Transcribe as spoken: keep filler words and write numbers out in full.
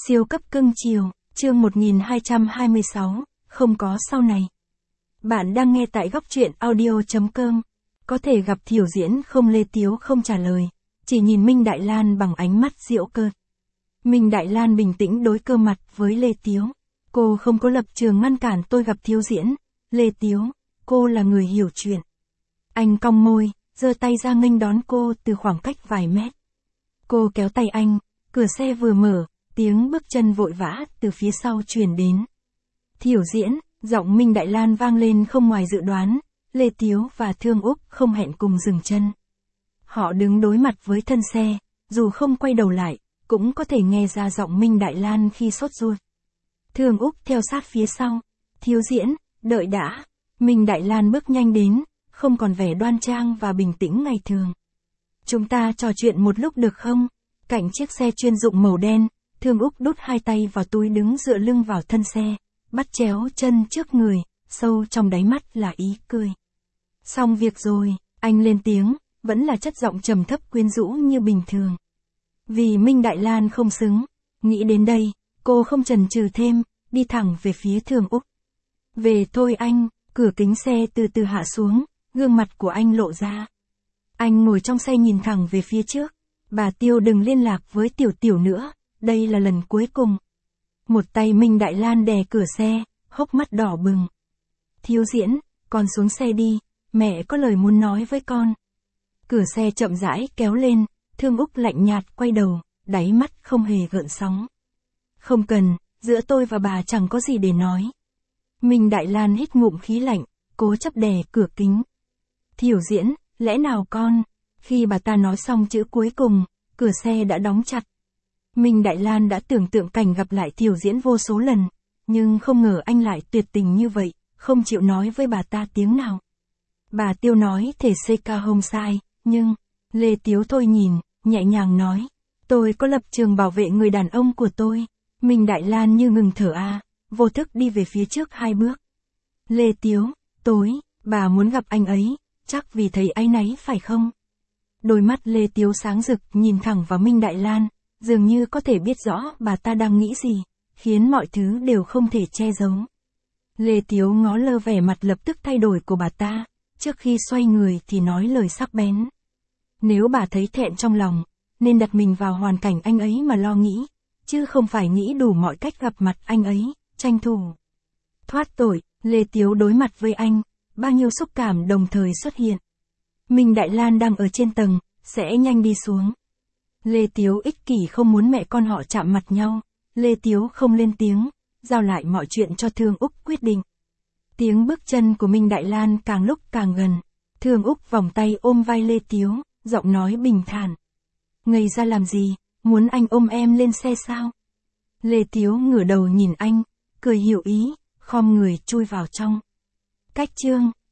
Siêu cấp cưng chiều, chương một nghìn hai trăm hai mươi sáu, không có sau này. Bạn đang nghe tại góc truyện audio chấm com. Có thể gặp Thiểu Diễn không? Lê Tiếu không trả lời, chỉ nhìn Minh Đại Lan bằng ánh mắt giễu cợt. Minh Đại Lan bình tĩnh đối cơ mặt với Lê Tiếu. Cô không có lập trường ngăn cản tôi gặp Thiểu Diễn. Lê Tiếu, cô là người hiểu chuyện. Anh cong môi, giơ tay ra nghênh đón cô từ khoảng cách vài mét. Cô kéo tay anh, cửa xe vừa mở, tiếng bước chân vội vã từ phía sau truyền đến. Thiểu Diễn, giọng Minh Đại Lan vang lên không ngoài dự đoán. Lê Tiếu và Thương Úc không hẹn cùng dừng chân. Họ đứng đối mặt với thân xe, dù không quay đầu lại, cũng có thể nghe ra giọng Minh Đại Lan khi sốt ruột. Thương Úc theo sát phía sau. Thiểu Diễn, đợi đã. Minh Đại Lan bước nhanh đến, không còn vẻ đoan trang và bình tĩnh ngày thường. Chúng ta trò chuyện một lúc được không? Cạnh chiếc xe chuyên dụng màu đen, Thương Úc đút hai tay vào túi đứng dựa lưng vào thân xe, bắt chéo chân trước người, sâu trong đáy mắt là ý cười. Xong việc rồi, anh lên tiếng, vẫn là chất giọng trầm thấp quyến rũ như bình thường. Vì Minh Đại Lan không xứng, nghĩ đến đây, cô không chần chừ thêm, đi thẳng về phía Thương Úc. Về thôi anh, cửa kính xe từ từ hạ xuống, gương mặt của anh lộ ra. Anh ngồi trong xe nhìn thẳng về phía trước. Bà Tiêu đừng liên lạc với Tiểu Tiểu nữa, đây là lần cuối cùng. Một tay Minh Đại Lan đè cửa xe, hốc mắt đỏ bừng. Thiểu Diễn, con xuống xe đi, mẹ có lời muốn nói với con. Cửa xe chậm rãi kéo lên, Thương Úc lạnh nhạt quay đầu, đáy mắt không hề gợn sóng. Không cần, giữa tôi và bà chẳng có gì để nói. Minh Đại Lan hít ngụm khí lạnh, cố chấp đè cửa kính. Thiểu Diễn, lẽ nào con? Khi bà ta nói xong chữ cuối cùng, cửa xe đã đóng chặt. Minh Đại Lan đã tưởng tượng cảnh gặp lại Thiểu Diễn vô số lần, nhưng không ngờ anh lại tuyệt tình như vậy, không chịu nói với bà ta tiếng nào. Bà Tiêu nói thể xê ca không sai, nhưng, Lê Tiếu thôi nhìn, nhẹ nhàng nói, tôi có lập trường bảo vệ người đàn ông của tôi. Minh Đại Lan như ngừng thở a, vô thức đi về phía trước hai bước. Lê Tiếu, tối, bà muốn gặp anh ấy, chắc vì thấy áy náy phải không? Đôi mắt Lê Tiếu sáng rực nhìn thẳng vào Minh Đại Lan, dường như có thể biết rõ bà ta đang nghĩ gì, khiến mọi thứ đều không thể che giấu. Lê Tiếu ngó lơ vẻ mặt lập tức thay đổi của bà ta, trước khi xoay người thì nói lời sắc bén. Nếu bà thấy thẹn trong lòng, nên đặt mình vào hoàn cảnh anh ấy mà lo nghĩ, chứ không phải nghĩ đủ mọi cách gặp mặt anh ấy, tranh thủ thoát tội. Lê Tiếu đối mặt với anh, bao nhiêu xúc cảm đồng thời xuất hiện. Minh Đại Lan đang ở trên tầng, sẽ nhanh đi xuống. Lê Tiếu ích kỷ không muốn mẹ con họ chạm mặt nhau. Lê Tiếu không lên tiếng, giao lại mọi chuyện cho Thương Úc quyết định. Tiếng bước chân của Minh Đại Lan càng lúc càng gần. Thương Úc vòng tay ôm vai Lê Tiếu, giọng nói bình thản. Ngây ra làm gì, muốn anh ôm em lên xe sao? Lê Tiếu ngửa đầu nhìn anh, cười hiểu ý, khom người chui vào trong. Cách chương